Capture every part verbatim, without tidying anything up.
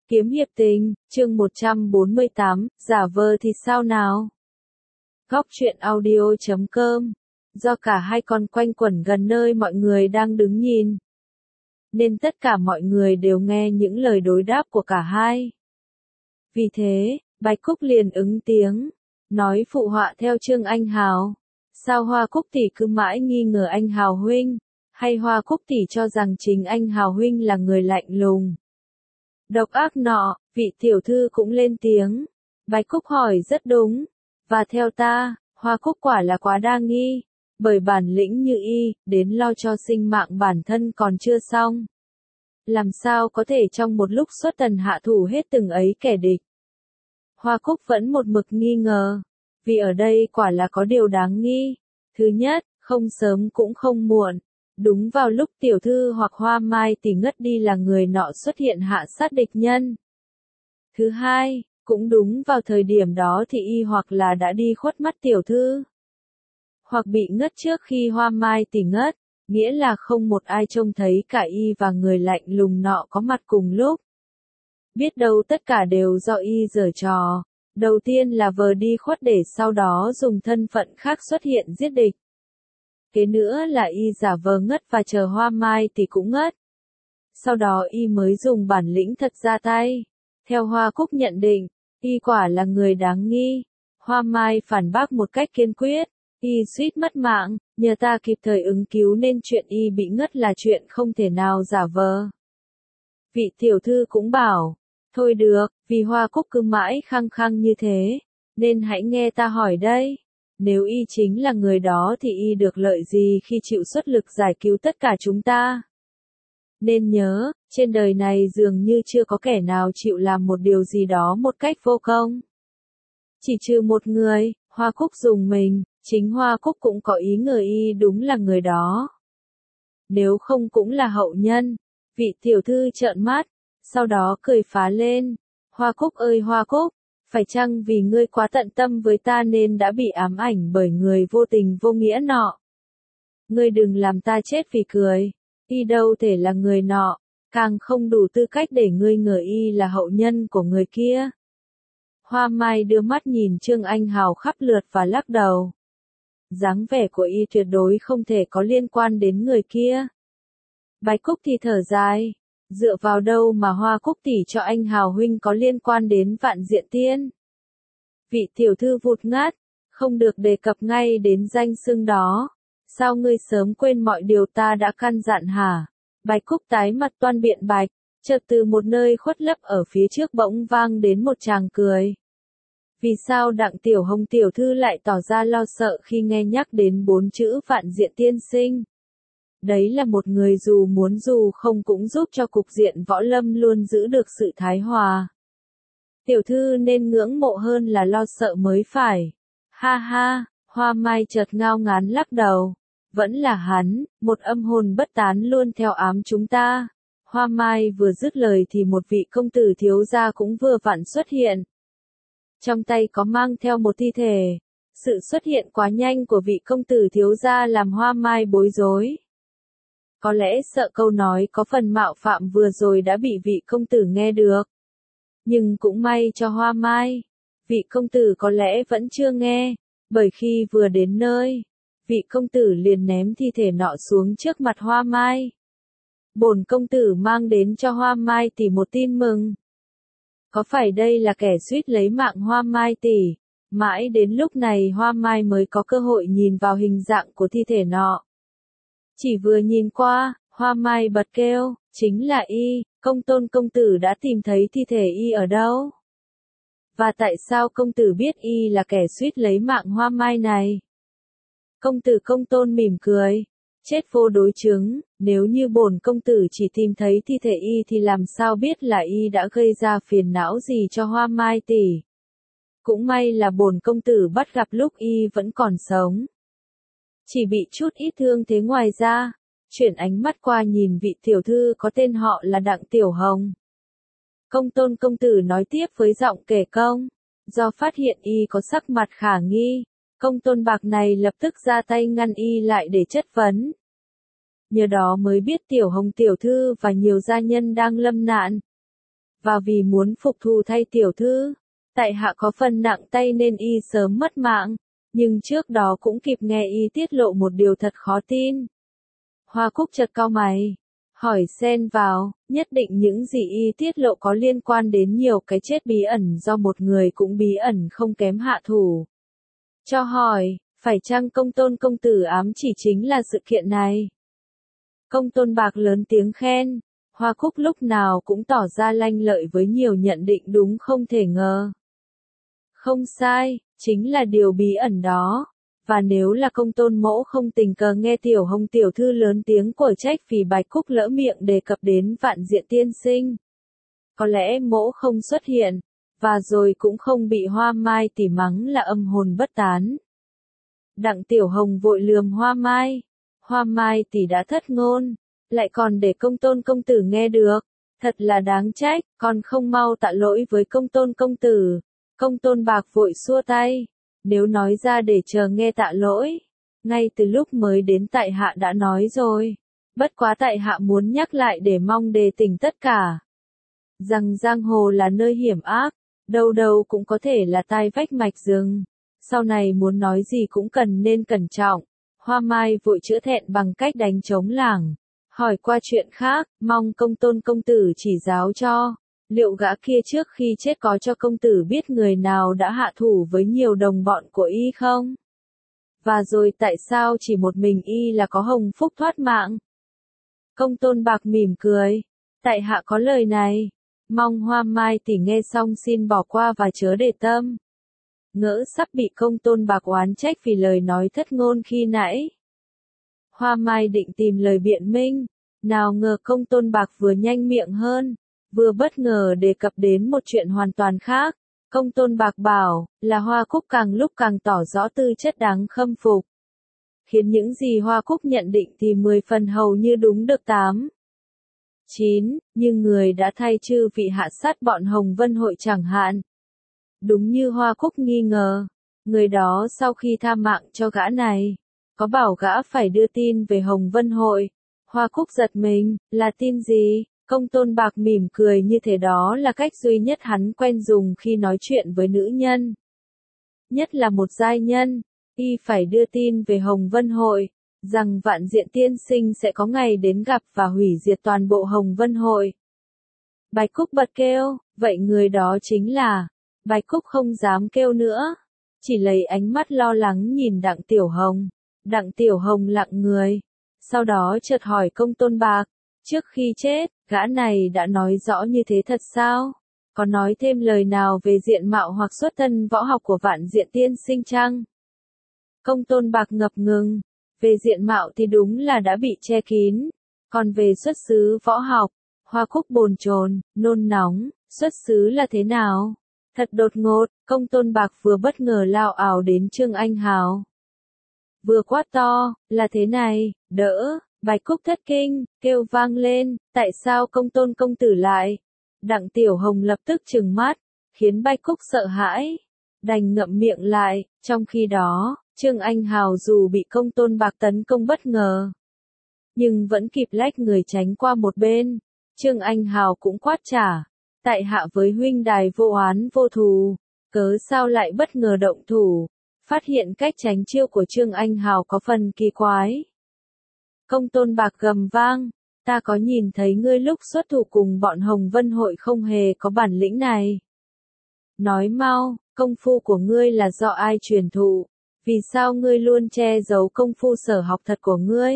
Kiếm hiệp tình, chương một trăm bốn mươi tám, giả vờ thì sao nào? Góc truyện audio chấm com. Do cả hai con quanh quẩn gần nơi mọi người đang đứng nhìn, nên tất cả mọi người đều nghe những lời đối đáp của cả hai. Vì thế, Bạch Cúc liền ứng tiếng, nói phụ họa theo Trương Anh Hào. Sao Hoa Cúc tỷ cứ mãi nghi ngờ anh Hào huynh, hay Hoa Cúc tỷ cho rằng chính anh Hào huynh là người lạnh lùng, độc ác nọ? Vị tiểu thư cũng lên tiếng. Bạch Cúc hỏi rất đúng, và theo ta, Hoa Cúc quả là quá đa nghi, bởi bản lĩnh như y, đến lo cho sinh mạng bản thân còn chưa xong, làm sao có thể trong một lúc xuất tần hạ thủ hết từng ấy kẻ địch. Hoa Cúc vẫn một mực nghi ngờ, vì ở đây quả là có điều đáng nghi. Thứ nhất, không sớm cũng không muộn, đúng vào lúc tiểu thư hoặc Hoa Mai tỷ ngất đi là người nọ xuất hiện hạ sát địch nhân. Thứ hai, cũng đúng vào thời điểm đó thì y hoặc là đã đi khuất mắt tiểu thư, hoặc bị ngất trước khi Hoa Mai tỷ ngất, nghĩa là không một ai trông thấy cả y và người lạnh lùng nọ có mặt cùng lúc. Biết đâu tất cả đều do y giở trò, đầu tiên là vờ đi khuất để sau đó dùng thân phận khác xuất hiện giết địch. Kế nữa là y giả vờ ngất và chờ Hoa Mai tỷ cũng ngất. Sau đó y mới dùng bản lĩnh thật ra tay. Theo Hoa Cúc nhận định, y quả là người đáng nghi. Hoa Mai phản bác một cách kiên quyết, y suýt mất mạng, nhờ ta kịp thời ứng cứu nên chuyện y bị ngất là chuyện không thể nào giả vờ. Vị tiểu thư cũng bảo, thôi được, vì Hoa Cúc cứ mãi khăng khăng như thế, nên hãy nghe ta hỏi đây. Nếu y chính là người đó thì y được lợi gì khi chịu xuất lực giải cứu tất cả chúng ta? Nên nhớ, trên đời này dường như chưa có kẻ nào chịu làm một điều gì đó một cách vô công. Chỉ trừ một người, Hoa Cúc dùng mình, chính Hoa Cúc cũng có ý ngờ y đúng là người đó. Nếu không cũng là hậu nhân. Vị tiểu thư trợn mắt, sau đó cười phá lên. Hoa Cúc ơi Hoa Cúc, phải chăng vì ngươi quá tận tâm với ta nên đã bị ám ảnh bởi người vô tình vô nghĩa nọ? Ngươi đừng làm ta chết vì cười, y đâu thể là người nọ, càng không đủ tư cách để ngươi ngờ y là hậu nhân của người kia. Hoa Mai đưa mắt nhìn Trương Anh Hào khắp lượt và lắc đầu. Dáng vẻ của y tuyệt đối không thể có liên quan đến người kia. Bạch Cúc thì thở dài, dựa vào đâu mà Hoa Cúc tỷ cho anh Hào huynh có liên quan đến Vạn Diện Tiên? Vị tiểu thư vụt ngắt, không được đề cập ngay đến danh xưng đó. Sao ngươi sớm quên mọi điều ta đã căn dặn hả? Bạch Cúc tái mặt toan biện bạch, chợt từ một nơi khuất lấp ở phía trước bỗng vang đến một tràng cười. Vì sao Đặng Tiểu Hồng tiểu thư lại tỏ ra lo sợ khi nghe nhắc đến bốn chữ Vạn Diện Tiên sinh? Đấy là một người dù muốn dù không cũng giúp cho cục diện võ lâm luôn giữ được sự thái hòa. Tiểu thư nên ngưỡng mộ hơn là lo sợ mới phải. Ha ha, Hoa Mai chợt ngao ngán lắc đầu. Vẫn là hắn, một âm hồn bất tán luôn theo ám chúng ta. Hoa Mai vừa dứt lời thì một vị công tử thiếu gia cũng vừa vặn xuất hiện. Trong tay có mang theo một thi thể. Sự xuất hiện quá nhanh của vị công tử thiếu gia làm Hoa Mai bối rối. Có lẽ sợ câu nói có phần mạo phạm vừa rồi đã bị vị công tử nghe được. Nhưng cũng may cho Hoa Mai, vị công tử có lẽ vẫn chưa nghe, bởi khi vừa đến nơi, vị công tử liền ném thi thể nọ xuống trước mặt Hoa Mai. Bổn công tử mang đến cho Hoa Mai tỷ một tin mừng. Có phải đây là kẻ suýt lấy mạng Hoa Mai tỷ? Mãi đến lúc này Hoa Mai mới có cơ hội nhìn vào hình dạng của thi thể nọ. Chỉ vừa nhìn qua, Hoa Mai bật kêu, chính là y, Công Tôn công tử đã tìm thấy thi thể y ở đâu? Và tại sao công tử biết y là kẻ suýt lấy mạng Hoa Mai này? Công tử Công Tôn mỉm cười, chết vô đối chứng, nếu như bổn công tử chỉ tìm thấy thi thể y thì làm sao biết là y đã gây ra phiền não gì cho Hoa Mai tỷ. Cũng may là bổn công tử bắt gặp lúc y vẫn còn sống. Chỉ bị chút ít thương thế ngoài ra. Chuyển ánh mắt qua nhìn vị tiểu thư có tên họ là Đặng Tiểu Hồng. Công Tôn công tử nói tiếp với giọng kể công. Do phát hiện y có sắc mặt khả nghi, Công Tôn bạc này lập tức ra tay ngăn y lại để chất vấn. Nhờ đó mới biết Tiểu Hồng tiểu thư và nhiều gia nhân đang lâm nạn. và vì muốn phục thù thay tiểu thư, tại hạ có phần nặng tay nên y sớm mất mạng, nhưng trước đó cũng kịp nghe y tiết lộ một điều thật khó tin. Hoa Cúc chợt cau mày, hỏi xen vào, nhất định những gì y tiết lộ có liên quan đến nhiều cái chết bí ẩn do một người cũng bí ẩn không kém hạ thủ. Cho hỏi, phải chăng Công Tôn công tử ám chỉ chính là sự kiện này? Công Tôn Bạc lớn tiếng khen, Hoa Cúc lúc nào cũng tỏ ra lanh lợi với nhiều nhận định đúng không thể ngờ. Không sai, chính là điều bí ẩn đó. Và nếu là Công Tôn mỗ không tình cờ nghe Tiểu Hồng tiểu thư lớn tiếng của trách vì Bạch Cúc lỡ miệng đề cập đến Vạn Diện tiên sinh, có lẽ mỗ không xuất hiện, và rồi cũng không bị Hoa Mai tỷ mắng là âm hồn bất tán. Đặng Tiểu Hồng vội lườm Hoa Mai, Hoa Mai tỷ đã thất ngôn, lại còn để Công Tôn công tử nghe được, thật là đáng trách, còn không mau tạ lỗi với Công Tôn công tử. Công Tôn Bạc vội xua tay, nếu nói ra để chờ nghe tạ lỗi, ngay từ lúc mới đến tại hạ đã nói rồi, bất quá tại hạ muốn nhắc lại để mong đề tỉnh tất cả. Rằng giang hồ là nơi hiểm ác, đâu đâu cũng có thể là tai vách mạch rừng, sau này muốn nói gì cũng cần nên cẩn trọng. Hoa Mai vội chữa thẹn bằng cách đánh trống lảng, hỏi qua chuyện khác, mong Công Tôn công tử chỉ giáo cho. Liệu gã kia trước khi chết có cho công tử biết người nào đã hạ thủ với nhiều đồng bọn của y không? Và rồi tại sao chỉ một mình y là có hồng phúc thoát mạng? Công Tôn Bạc mỉm cười, tại hạ có lời này, mong Hoa Mai tỷ nghe xong xin bỏ qua và chớ để tâm. Ngỡ sắp bị Công Tôn Bạc oán trách vì lời nói thất ngôn khi nãy. Hoa Mai định tìm lời biện minh, nào ngờ Công Tôn Bạc vừa nhanh miệng hơn, vừa bất ngờ đề cập đến một chuyện hoàn toàn khác. Công Tôn Bạc bảo, là Hoa Cúc càng lúc càng tỏ rõ tư chất đáng khâm phục. Khiến những gì Hoa Cúc nhận định thì mười phần hầu như đúng được tám. chín, nhưng người đã thay chư vị hạ sát bọn Hồng Vân Hội chẳng hạn. Đúng như Hoa Cúc nghi ngờ, người đó sau khi tha mạng cho gã này, có bảo gã phải đưa tin về Hồng Vân Hội. Hoa Cúc giật mình, là tin gì? Công Tôn Bạc mỉm cười như thế đó là cách duy nhất hắn quen dùng khi nói chuyện với nữ nhân. Nhất là một giai nhân, y phải đưa tin về Hồng Vân Hội, rằng Vạn Diện tiên sinh sẽ có ngày đến gặp và hủy diệt toàn bộ Hồng Vân Hội. Bạch Cúc bật kêu, vậy người đó chính là... Bạch Cúc không dám kêu nữa, chỉ lấy ánh mắt lo lắng nhìn Đặng Tiểu Hồng. Đặng Tiểu Hồng lặng người, sau đó chợt hỏi Công Tôn Bạc, trước khi chết, gã này đã nói rõ như thế thật sao? Có nói thêm lời nào về diện mạo hoặc xuất thân võ học của Vạn Diện tiên sinh chăng? Công Tôn Bạc ngập ngừng, về diện mạo thì đúng là đã bị che kín, còn về xuất xứ võ học, Hoa Cúc bồn chồn, nôn nóng, xuất xứ là thế nào? Thật đột ngột, Công Tôn Bạc vừa bất ngờ lao ảo đến Trương Anh Hào. Vừa quát to, là thế này, đỡ, Bạch Cúc thất kinh, kêu vang lên, tại sao Công Tôn công tử lại? Đặng Tiểu Hồng lập tức trừng mắt, khiến Bạch Cúc sợ hãi, đành ngậm miệng lại, trong khi đó, Trương Anh Hào dù bị Công Tôn Bạc tấn công bất ngờ, nhưng vẫn kịp lách người tránh qua một bên. Trương Anh Hào cũng quát trả, tại hạ với huynh đài vô oán vô thù, cớ sao lại bất ngờ động thủ? Phát hiện cách tránh chiêu của Trương Anh Hào có phần kỳ quái. Công Tôn Bạc gầm vang, ta có nhìn thấy ngươi lúc xuất thủ cùng bọn Hồng Vân Hội không hề có bản lĩnh này. Nói mau, công phu của ngươi là do ai truyền thụ? Vì sao ngươi luôn che giấu công phu sở học thật của ngươi?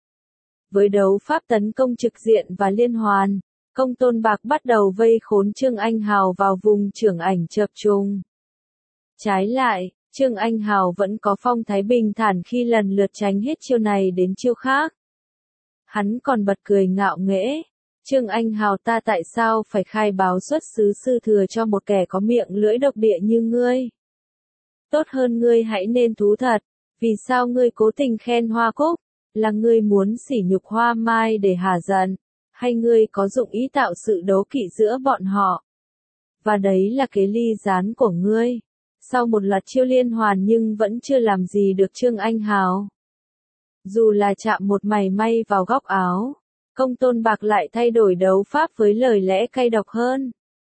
Với đấu pháp tấn công trực diện và liên hoàn, Công Tôn Bạc bắt đầu vây khốn Trương Anh Hào vào vùng trưởng ảnh chập trùng. Trái lại, Trương Anh Hào vẫn có phong thái bình thản khi lần lượt tránh hết chiêu này đến chiêu khác. Hắn còn bật cười ngạo nghễ, Trương Anh Hào ta tại sao phải khai báo xuất xứ sư thừa cho một kẻ có miệng lưỡi độc địa như ngươi? Tốt hơn ngươi hãy nên thú thật, vì sao ngươi cố tình khen Hoa Cúc? Là ngươi muốn sỉ nhục Hoa Mai để hả giận, hay ngươi có dụng ý tạo sự đố kỵ giữa bọn họ? Và đấy là kế ly gián của ngươi. Sau một loạt chiêu liên hoàn nhưng vẫn chưa làm gì được Trương Anh Hào. Dù là chạm một mảy may vào góc áo, Công Tôn Bạc lại thay đổi đấu pháp với lời lẽ cay độc hơn.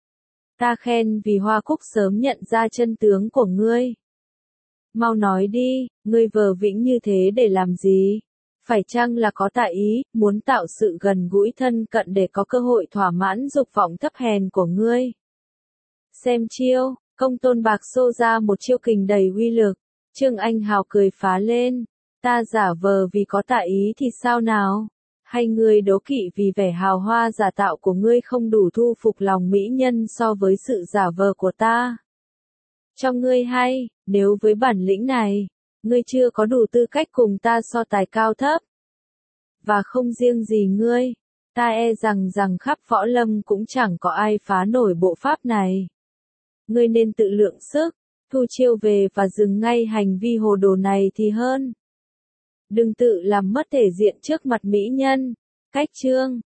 Ta khen vì Hoa Cúc sớm nhận ra chân tướng của ngươi. Mau nói đi, ngươi vờ vĩnh như thế để làm gì? Phải chăng là có tại ý, muốn tạo sự gần gũi thân cận để có cơ hội thỏa mãn dục vọng thấp hèn của ngươi? Xem chiêu, Công Tôn Bạc xô ra một chiêu kình đầy uy lực. Trương Anh Hào cười phá lên. Ta giả vờ vì có tại ý thì sao nào? Hay ngươi đố kỵ vì vẻ hào hoa giả tạo của ngươi không đủ thu phục lòng mỹ nhân so với sự giả vờ của ta? Cho ngươi hay, nếu với bản lĩnh này, ngươi chưa có đủ tư cách cùng ta so tài cao thấp. Và không riêng gì ngươi, ta e rằng rằng khắp võ lâm cũng chẳng có ai phá nổi bộ pháp này. Ngươi nên tự lượng sức, thu chiêu về và dừng ngay hành vi hồ đồ này thì hơn. Đừng tự làm mất thể diện trước mặt mỹ nhân. Cách chương